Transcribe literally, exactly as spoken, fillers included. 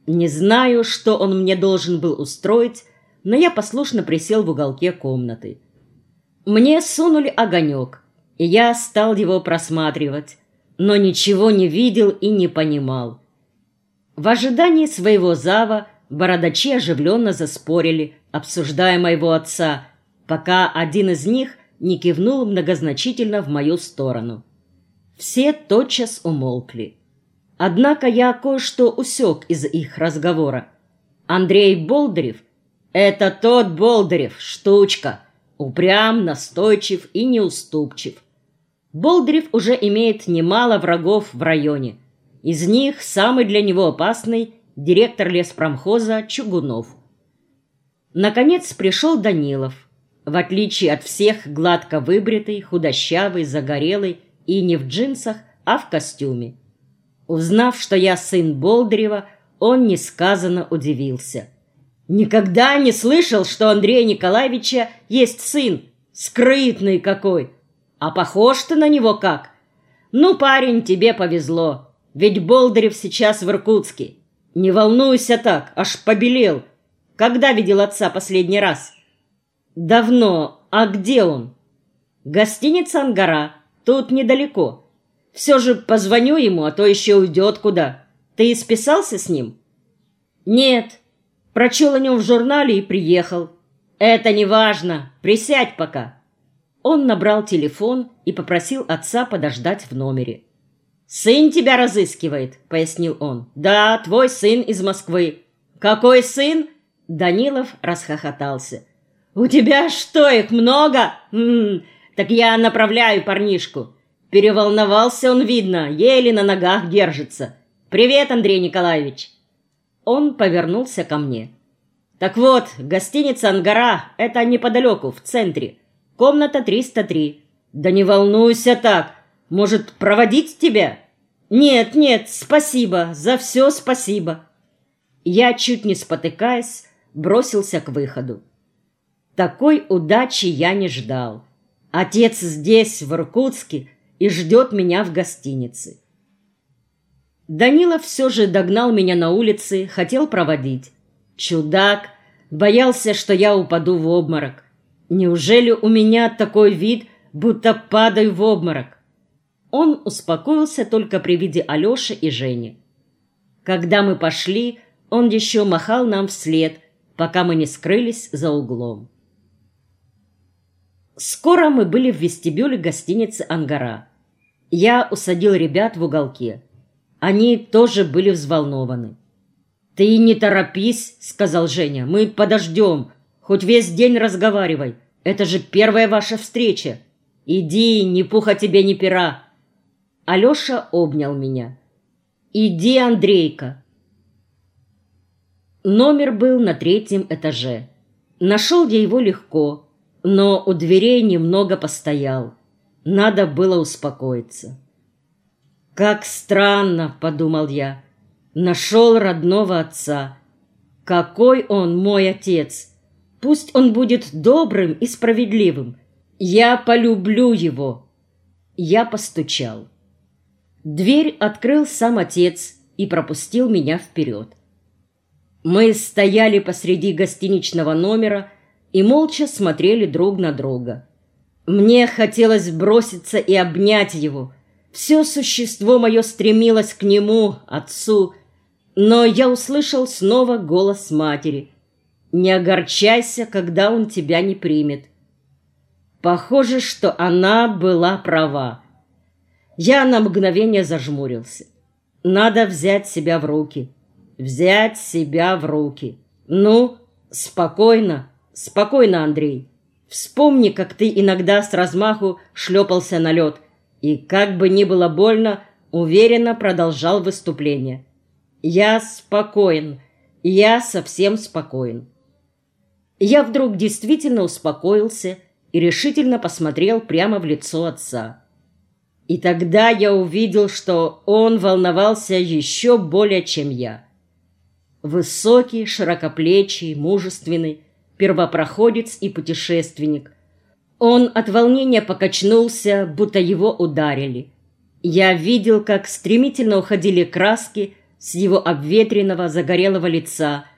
Не знаю, что он мне должен был устроить, но я послушно присел в уголке комнаты. Мне сунули огонек, и я стал его просматривать, но ничего не видел и не понимал. В ожидании своего зава бородачи оживленно заспорили, обсуждая моего отца, пока один из них не кивнул многозначительно в мою сторону. Все тотчас умолкли. Однако я кое-что усек из их разговора. Андрей Болдырев — это тот Болдырев, штучка, упрям, настойчив и неуступчив. Болдырев уже имеет немало врагов в районе. Из них самый для него опасный — директор леспромхоза Чугунов. Наконец пришел Данилов. В отличие от всех, гладко выбритый, худощавый, загорелый и не в джинсах, а в костюме. Узнав, что я сын Болдырева, он несказанно удивился. «Никогда не слышал, что у Андрея Николаевича есть сын. Скрытный какой! А похож ты на него как? Ну, парень, тебе повезло, ведь Болдырев сейчас в Иркутске. Не волнуйся так, аж побелел. Когда видел отца последний раз?» «Давно. А где он?» «Гостиница «Ангара». Тут недалеко. Все же позвоню ему, а то еще уйдет куда. Ты списался с ним?» «Нет. Прочел о нем в журнале и приехал». «Это не важно. Присядь пока». Он набрал телефон и попросил отца подождать в номере. «Сын тебя разыскивает», — пояснил он. «Да, твой сын из Москвы». «Какой сын?» Данилов расхохотался. «У тебя что, их много? М-м, так я направляю парнишку». Переволновался он, видно, еле на ногах держится. «Привет, Андрей Николаевич». Он повернулся ко мне. «Так вот, гостиница «Ангара» — это неподалеку, в центре. Комната триста три. Да не волнуйся так. Может, проводить тебя?» «Нет, нет, спасибо, за все спасибо». Я, чуть не спотыкаясь, бросился к выходу. Такой удачи я не ждал. Отец здесь, в Иркутске, и ждет меня в гостинице. Данилов все же догнал меня на улице, хотел проводить. Чудак, боялся, что я упаду в обморок. Неужели у меня такой вид, будто падаю в обморок? Он успокоился только при виде Алеши и Жени. Когда мы пошли, он еще махал нам вслед, пока мы не скрылись за углом. Скоро мы были в вестибюле гостиницы «Ангара». Я усадил ребят в уголке. Они тоже были взволнованы. «Ты не торопись», — сказал Женя, — «мы подождем. Хоть весь день разговаривай. Это же первая ваша встреча. Иди, ни пуха тебе, ни пера». Алеша обнял меня. «Иди, Андрейка». Номер был на третьем этаже. Нашел я его легко, но у дверей немного постоял. Надо было успокоиться. «Как странно», — подумал я, — «нашел родного отца. Какой он мой отец! Пусть он будет добрым и справедливым. Я полюблю его». Я постучал. Дверь открыл сам отец и пропустил меня вперед. Мы стояли посреди гостиничного номера и молча смотрели друг на друга. Мне хотелось броситься и обнять его. Все существо мое стремилось к нему, отцу, но я услышал снова голос матери. «Не огорчайся, когда он тебя не примет». Похоже, что она была права. Я на мгновение зажмурился. Надо взять себя в руки. Взять себя в руки. Ну, спокойно, спокойно, Андрей. Вспомни, как ты иногда с размаху шлепался на лед и, как бы ни было больно, уверенно продолжал выступление. Я спокоен, я совсем спокоен. Я вдруг действительно успокоился и решительно посмотрел прямо в лицо отца. И тогда я увидел, что он волновался еще более, чем я. Высокий, широкоплечий, мужественный, первопроходец и путешественник. Он от волнения покачнулся, будто его ударили. Я видел, как стремительно уходили краски с его обветренного загорелого лица